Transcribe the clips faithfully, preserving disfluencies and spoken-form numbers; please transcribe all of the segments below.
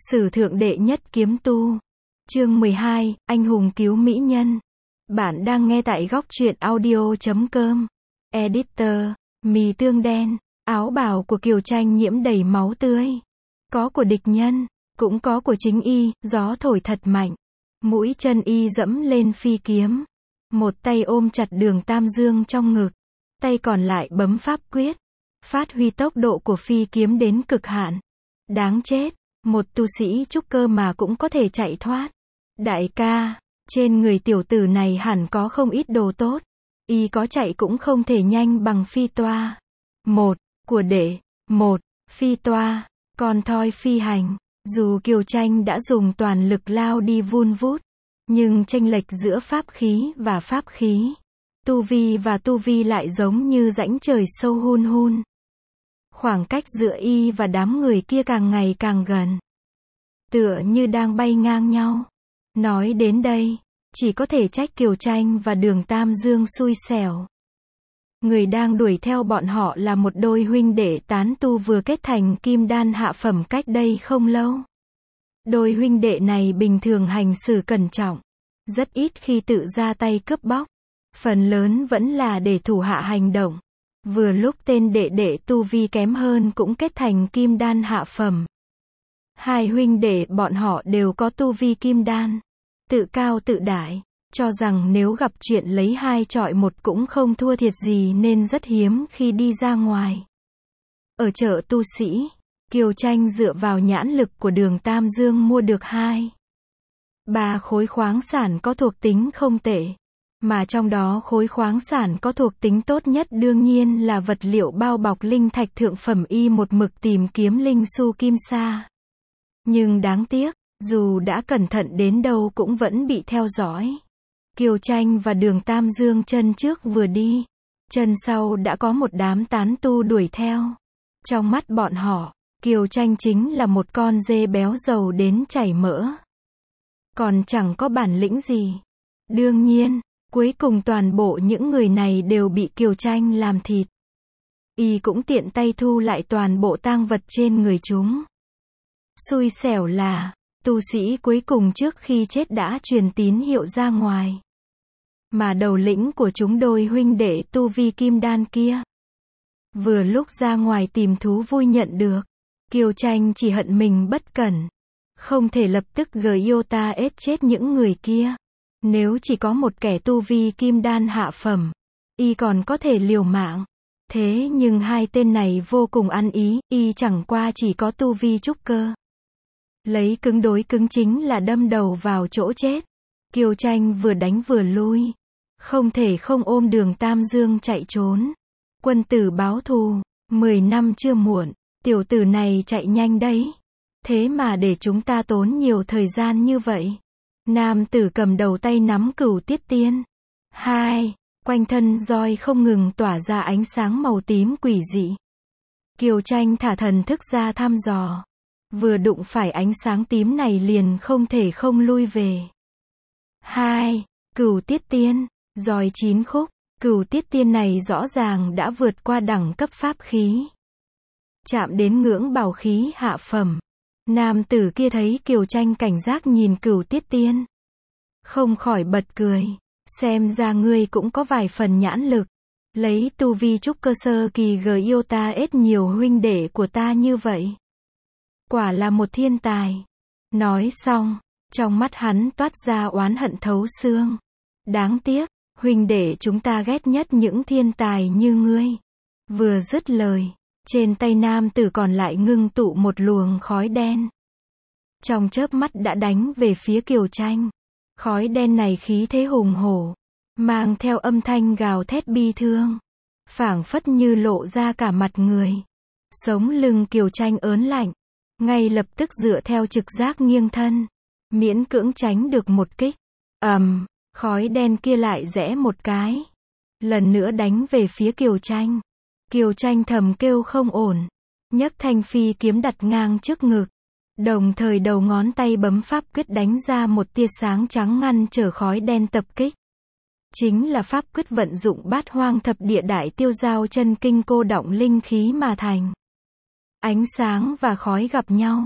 Sử thượng đệ nhất kiếm tu. Chương mười hai, anh hùng cứu mỹ nhân. Bạn đang nghe tại góc truyện audio chấm com. Editor, mì tương đen, áo bào của Kiều Tranh nhiễm đầy máu tươi. Có của địch nhân, cũng có của chính y, gió thổi thật mạnh. Mũi chân y dẫm lên phi kiếm. Một tay ôm chặt Đường Tam Dương trong ngực. Tay còn lại bấm pháp quyết. Phát huy tốc độ của phi kiếm đến cực hạn. Đáng chết, một tu sĩ trúc cơ mà cũng có thể chạy thoát. Đại ca, trên người tiểu tử này hẳn có không ít đồ tốt. Y có chạy cũng không thể nhanh bằng phi toa. Một, của đệ, một, phi toa, con thoi phi hành. Dù Kiều Tranh đã dùng toàn lực lao đi vun vút, nhưng chênh lệch giữa pháp khí và pháp khí, tu vi và tu vi lại giống như rãnh trời sâu hun hun. Khoảng cách giữa y và đám người kia càng ngày càng gần. Tựa như đang bay ngang nhau. Nói đến đây, chỉ có thể trách Kiều Tranh và Đường Tam Dương xui xẻo. Người đang đuổi theo bọn họ là một đôi huynh đệ tán tu vừa kết thành kim đan hạ phẩm cách đây không lâu. Đôi huynh đệ này bình thường hành xử cẩn trọng, rất ít khi tự ra tay cướp bóc. Phần lớn vẫn là để thủ hạ hành động. Vừa lúc tên đệ đệ tu vi kém hơn cũng kết thành kim đan hạ phẩm. Hai huynh đệ bọn họ đều có tu vi kim đan. Tự cao tự đại, cho rằng nếu gặp chuyện lấy hai chọi một cũng không thua thiệt gì nên rất hiếm khi đi ra ngoài. Ở chợ tu sĩ, Kiều Tranh dựa vào nhãn lực của Đường Tam Dương mua được hai, ba khối khoáng sản có thuộc tính không tệ. Mà trong đó khối khoáng sản có thuộc tính tốt nhất đương nhiên là vật liệu bao bọc linh thạch thượng phẩm y một mực tìm kiếm linh xu kim sa. Nhưng đáng tiếc, dù đã cẩn thận đến đâu cũng vẫn bị theo dõi. Kiều Tranh và Đường Tam Dương chân trước vừa đi, chân sau đã có một đám tán tu đuổi theo. Trong mắt bọn họ, Kiều Tranh chính là một con dê béo dầu đến chảy mỡ. Còn chẳng có bản lĩnh gì. Đương nhiên, cuối cùng toàn bộ những người này đều bị Kiều Tranh làm thịt. Y cũng tiện tay thu lại toàn bộ tang vật trên người chúng. Xui xẻo là, tu sĩ cuối cùng trước khi chết đã truyền tín hiệu ra ngoài. Mà đầu lĩnh của chúng đôi huynh đệ tu vi kim đan kia, vừa lúc ra ngoài tìm thú vui nhận được. Kiều Tranh chỉ hận mình bất cẩn, không thể lập tức gửi yêu ta ết chết những người kia. Nếu chỉ có một kẻ tu vi kim đan hạ phẩm, y còn có thể liều mạng. Thế nhưng hai tên này vô cùng ăn ý, y chẳng qua chỉ có tu vi trúc cơ. Lấy cứng đối cứng chính là đâm đầu vào chỗ chết. Kiều Tranh vừa đánh vừa lui, không thể không ôm Đường Tam Dương chạy trốn. Quân tử báo thù, mười năm chưa muộn, tiểu tử này chạy nhanh đấy. Thế mà để chúng ta tốn nhiều thời gian như vậy. Nam tử cầm đầu tay nắm Cửu Tiết Tiên. Hai, quanh thân roi không ngừng tỏa ra ánh sáng màu tím quỷ dị. Kiều Tranh thả thần thức ra thăm dò. Vừa đụng phải ánh sáng tím này liền không thể không lui về. Hai, Cửu Tiết Tiên, roi chín khúc. Cửu Tiết Tiên này rõ ràng đã vượt qua đẳng cấp pháp khí. Chạm đến ngưỡng bảo khí hạ phẩm. Nam tử kia thấy Kiều Tranh cảnh giác nhìn Cửu Tiết Tiên, không khỏi bật cười. Xem ra ngươi cũng có vài phần nhãn lực. Lấy tu vi trúc cơ sơ kỳ gờ yêu ta ết nhiều huynh đệ của ta như vậy. Quả là một thiên tài. Nói xong, trong mắt hắn toát ra oán hận thấu xương. Đáng tiếc, huynh đệ chúng ta ghét nhất những thiên tài như ngươi. Vừa dứt lời, trên tay nam tử còn lại ngưng tụ một luồng khói đen. Trong chớp mắt đã đánh về phía Kiều Tranh. Khói đen này khí thế hùng hổ, mang theo âm thanh gào thét bi thương, phảng phất như lộ ra cả mặt người. Sống lưng Kiều Tranh ớn lạnh, ngay lập tức dựa theo trực giác nghiêng thân, miễn cưỡng tránh được một kích. Ầm, um, khói đen kia lại rẽ một cái, lần nữa đánh về phía Kiều Tranh. Kiều Tranh thầm kêu không ổn, nhấc thanh phi kiếm đặt ngang trước ngực, đồng thời đầu ngón tay bấm pháp quyết đánh ra một tia sáng trắng ngăn trở khói đen tập kích. Chính là pháp quyết vận dụng Bát Hoang Thập Địa Đại Tiêu Giao Chân Kinh cô động linh khí mà thành. Ánh sáng và khói gặp nhau,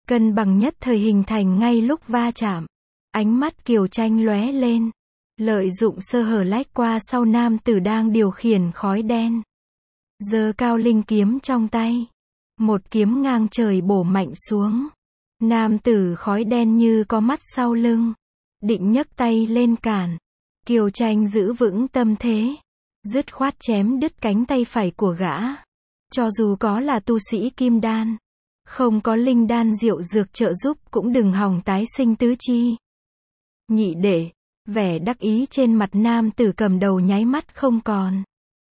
Cân bằng nhất thời hình thành ngay lúc va chạm. Ánh mắt Kiều Tranh lóe lên. Lợi dụng sơ hở lách qua sau nam tử đang điều khiển khói đen. Giơ cao linh kiếm trong tay. Một kiếm ngang trời bổ mạnh xuống. Nam tử khói đen như có mắt sau lưng. Định nhấc tay lên cản. Kiều Tranh giữ vững tâm thế. Dứt khoát chém đứt cánh tay phải của gã. Cho dù có là tu sĩ kim đan. Không có linh đan diệu dược trợ giúp cũng đừng hòng tái sinh tứ chi. Nhị đệ. Vẻ đắc ý trên mặt nam tử cầm đầu nháy mắt không còn.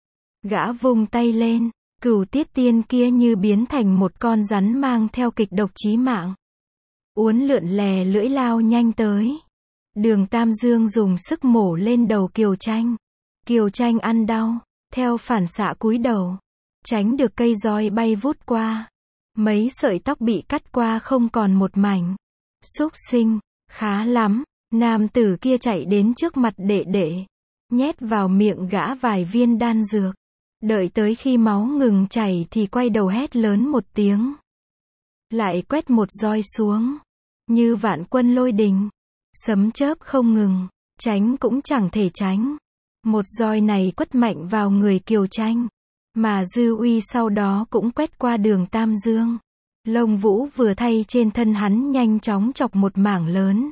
Gã vung tay lên. Cửu tiết tiên kia như biến thành một con rắn mang theo kịch độc chí mạng. Uốn lượn lè lưỡi lao nhanh tới. Đường Tam Dương dùng sức mổ lên đầu Kiều Tranh. Kiều Tranh ăn đau, theo phản xạ cúi đầu, tránh được cây roi bay vút qua. Mấy sợi tóc bị cắt qua không còn một mảnh. Súc sinh, khá lắm. Nam tử kia chạy đến trước mặt đệ đệ, nhét vào miệng gã vài viên đan dược. Đợi tới khi máu ngừng chảy thì quay đầu hét lớn một tiếng. Lại quét một roi xuống, như vạn quân lôi đình. Sấm chớp không ngừng, tránh cũng chẳng thể tránh. Một roi này quất mạnh vào người Kiều Tranh, mà dư uy sau đó cũng quét qua Đường Tam Dương. Lông vũ vừa thay trên thân hắn nhanh chóng chọc một mảng lớn.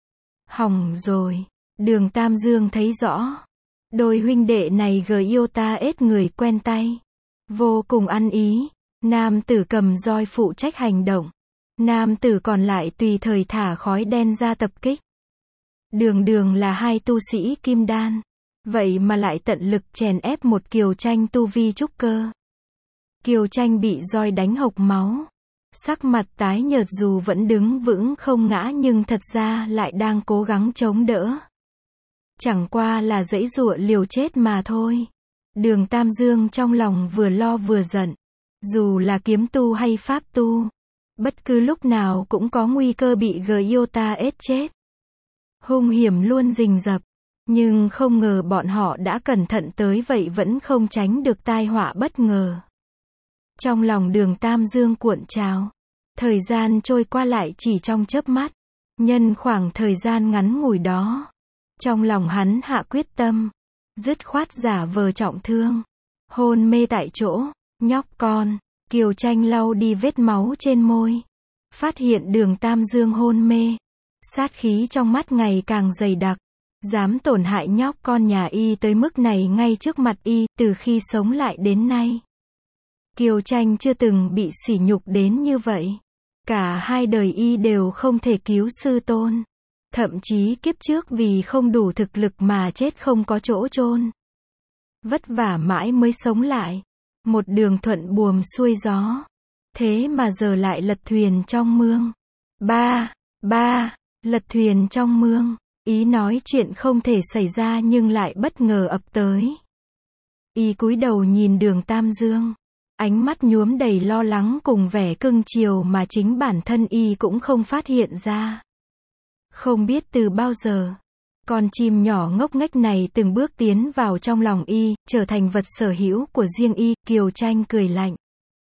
Hỏng rồi, Đường Tam Dương thấy rõ. Đôi huynh đệ này gờ yêu ta ết người quen tay. Vô cùng ăn ý. Nam tử cầm roi phụ trách hành động. Nam tử còn lại tùy thời thả khói đen ra tập kích. Đường đường là hai tu sĩ kim đan. Vậy mà lại tận lực chèn ép một Kiều Tranh tu vi trúc cơ. Kiều Tranh bị roi đánh hộc máu. Sắc mặt tái nhợt dù vẫn đứng vững không ngã nhưng thật ra lại đang cố gắng chống đỡ. Chẳng qua là giãy giụa liều chết mà thôi. Đường Tam Dương trong lòng vừa lo vừa giận. Dù là kiếm tu hay pháp tu, bất cứ lúc nào cũng có nguy cơ bị gờ yêu ta ết chết. Hung hiểm luôn rình rập. Nhưng không ngờ bọn họ đã cẩn thận tới vậy vẫn không tránh được tai họa bất ngờ. Trong lòng Đường Tam Dương cuộn trào. Thời gian trôi qua lại chỉ trong chớp mắt. Nhân khoảng thời gian ngắn ngủi đó, trong lòng hắn hạ quyết tâm. Dứt khoát giả vờ trọng thương. Hôn mê tại chỗ. Nhóc con. Kiều Tranh lau đi vết máu trên môi. Phát hiện Đường Tam Dương hôn mê. Sát khí trong mắt ngày càng dày đặc. Dám tổn hại nhóc con nhà y tới mức này ngay trước mặt y, từ khi sống lại đến nay. Kiều Tranh chưa từng bị sỉ nhục đến như vậy. Cả hai đời y đều không thể cứu sư tôn. Thậm chí kiếp trước vì không đủ thực lực mà chết không có chỗ chôn. Vất vả mãi mới sống lại. Một đường thuận buồm xuôi gió. Thế mà giờ lại lật thuyền trong mương. Ba, ba, lật thuyền trong mương. Ý nói chuyện không thể xảy ra nhưng lại bất ngờ ập tới. Y cúi đầu nhìn Đường Tam Dương. Ánh mắt nhuốm đầy lo lắng cùng vẻ cưng chiều mà chính bản thân y cũng không phát hiện ra. Không biết từ bao giờ, con chim nhỏ ngốc nghếch này từng bước tiến vào trong lòng y, trở thành vật sở hữu của riêng y. Kiều Tranh cười lạnh.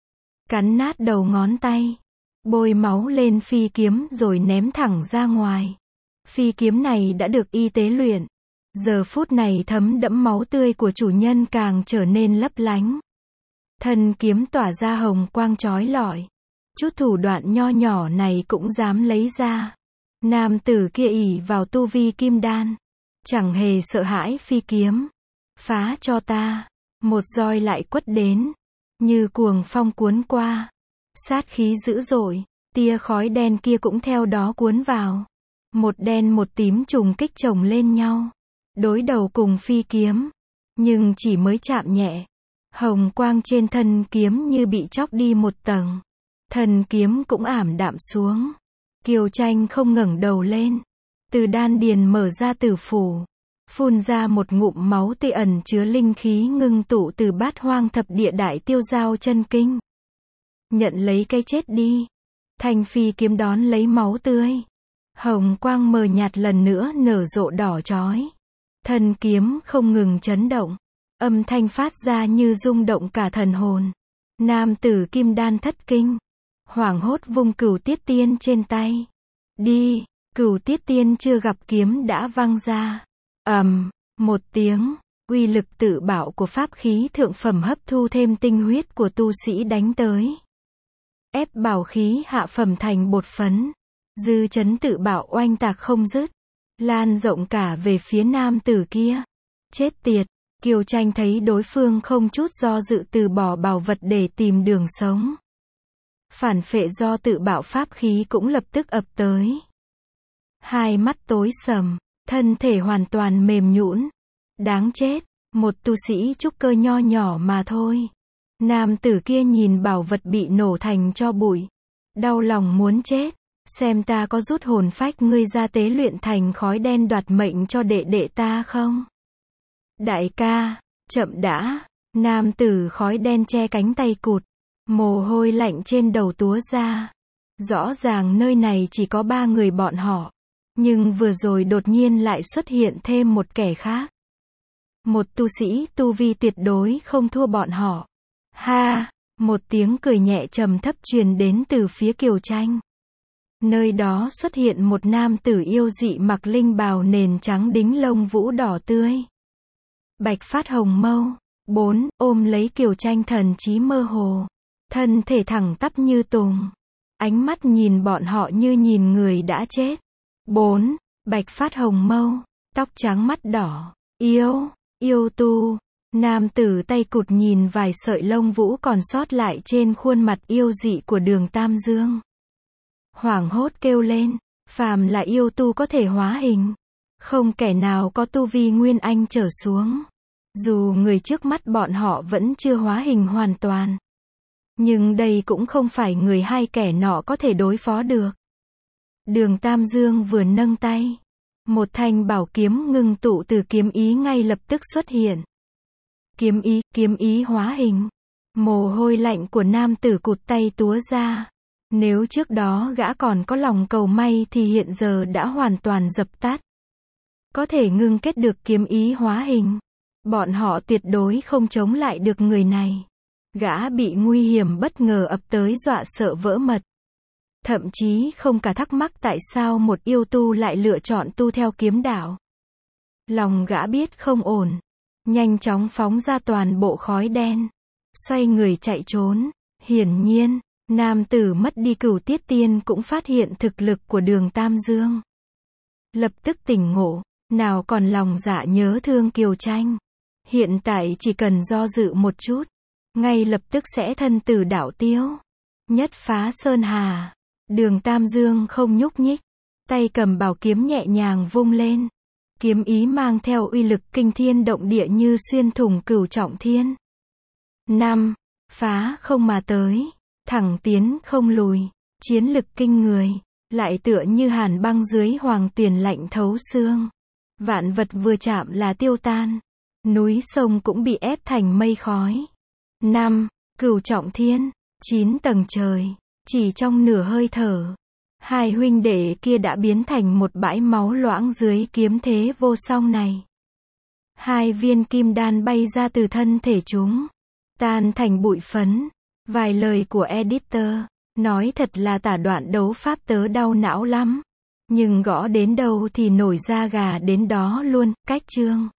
Cắn nát đầu ngón tay. Bôi máu lên phi kiếm rồi ném thẳng ra ngoài. Phi kiếm này đã được y tế luyện. Giờ phút này thấm đẫm máu tươi của chủ nhân càng trở nên lấp lánh. Thân kiếm tỏa ra hồng quang chói lọi. Chút thủ đoạn nho nhỏ này cũng dám lấy ra. Nam tử kia ỷ vào tu vi kim đan. Chẳng hề sợ hãi phi kiếm. Phá cho ta. Một roi lại quất đến. Như cuồng phong cuốn qua. Sát khí dữ dội. Tia khói đen kia cũng theo đó cuốn vào. Một đen một tím trùng kích chồng lên nhau. Đối đầu cùng phi kiếm. Nhưng chỉ mới chạm nhẹ. Hồng quang trên thân kiếm như bị chóc đi một tầng. Thân kiếm cũng ảm đạm xuống. Kiều Tranh không ngẩng đầu lên. Từ đan điền mở ra tử phủ. Phun ra một ngụm máu tươi ẩn chứa linh khí ngưng tụ từ bát hoang thập địa đại tiêu giao chân kinh. Nhận lấy cái chết đi. Thanh phi kiếm đón lấy máu tươi. Hồng quang mờ nhạt lần nữa nở rộ đỏ chói. Thân kiếm không ngừng chấn động. Âm thanh phát ra như rung động cả thần hồn. Nam tử kim đan thất kinh. Hoảng hốt vung Cửu Tiết Tiên trên tay. Đi, Cửu Tiết Tiên chưa gặp kiếm đã văng ra. Ầm, một tiếng, uy lực tự bạo của pháp khí thượng phẩm hấp thu thêm tinh huyết của tu sĩ đánh tới. Ép bảo khí hạ phẩm thành bột phấn. Dư chấn tự bạo oanh tạc không dứt, lan rộng cả về phía nam tử kia. Chết tiệt, Kiều Tranh thấy đối phương không chút do dự từ bỏ bảo vật để tìm đường sống. Phản phệ do tự bạo pháp khí cũng lập tức ập tới. Hai mắt tối sầm, thân thể hoàn toàn mềm nhũn. Đáng chết, một tu sĩ trúc cơ nho nhỏ mà thôi. Nam tử kia nhìn bảo vật bị nổ thành tro bụi, đau lòng muốn chết. Xem ta có rút hồn phách ngươi ra tế luyện thành khói đen đoạt mệnh cho đệ đệ ta không? Đại ca, chậm đã. Nam tử khói đen che cánh tay cụt, mồ hôi lạnh trên đầu túa ra. Rõ ràng nơi này chỉ có ba người bọn họ, nhưng vừa rồi đột nhiên lại xuất hiện thêm một kẻ khác. Một tu sĩ tu vi tuyệt đối không thua bọn họ. Ha, một tiếng cười nhẹ trầm thấp truyền đến từ phía Kiều Tranh. Nơi đó xuất hiện một nam tử yêu dị mặc linh bào nền trắng đính lông vũ đỏ tươi. Bạch phát hồng mâu. Bốn, ôm lấy Kiều Tranh thần trí mơ hồ. Thân thể thẳng tắp như tùng. Ánh mắt nhìn bọn họ như nhìn người đã chết. Bốn, bạch phát hồng mâu. Tóc trắng mắt đỏ. Yêu, yêu tu. Nam tử tay cụt nhìn vài sợi lông vũ còn sót lại trên khuôn mặt yêu dị của Đường Tam Dương. Hoảng hốt kêu lên, phàm là yêu tu có thể hóa hình. Không kẻ nào có tu vi nguyên anh trở xuống. Dù người trước mắt bọn họ vẫn chưa hóa hình hoàn toàn. Nhưng đây cũng không phải người hai kẻ nọ có thể đối phó được. Đường Tam Dương vừa nâng tay. Một thanh bảo kiếm ngưng tụ từ kiếm ý ngay lập tức xuất hiện. Kiếm ý, kiếm ý hóa hình. Mồ hôi lạnh của nam tử cụt tay túa ra. Nếu trước đó gã còn có lòng cầu may thì hiện giờ đã hoàn toàn dập tắt. Có thể ngưng kết được kiếm ý hóa hình. Bọn họ tuyệt đối không chống lại được người này. Gã bị nguy hiểm bất ngờ ập tới dọa sợ vỡ mật. Thậm chí không cả thắc mắc tại sao một yêu tu lại lựa chọn tu theo kiếm đạo. Lòng gã biết không ổn. Nhanh chóng phóng ra toàn bộ khói đen. Xoay người chạy trốn. Hiển nhiên, nam tử mất đi Cửu Tiết Tiên cũng phát hiện thực lực của Đường Tam Dương. Lập tức tỉnh ngộ, nào còn lòng dạ nhớ thương Kiều Tranh. Hiện tại chỉ cần do dự một chút, ngay lập tức sẽ thân tử đạo tiêu. Nhất phá sơn hà. Đường Tam Dương không nhúc nhích, tay cầm bảo kiếm nhẹ nhàng vung lên. Kiếm ý mang theo uy lực kinh thiên động địa như xuyên thủng cửu trọng thiên. Năm, phá không mà tới, thẳng tiến không lùi, chiến lực kinh người, lại tựa như hàn băng dưới hoàng tiền lạnh thấu xương. Vạn vật vừa chạm là tiêu tan, núi sông cũng bị ép thành mây khói. Năm, cửu trọng thiên, chín tầng trời, chỉ trong nửa hơi thở. Hai huynh đệ kia đã biến thành một bãi máu loãng dưới kiếm thế vô song này. Hai viên kim đan bay ra từ thân thể chúng, tan thành bụi phấn. Vài lời của editor, nói thật là tả đoạn đấu pháp tớ đau não lắm. Nhưng gõ đến đâu thì nổi da gà đến đó luôn, cách chương.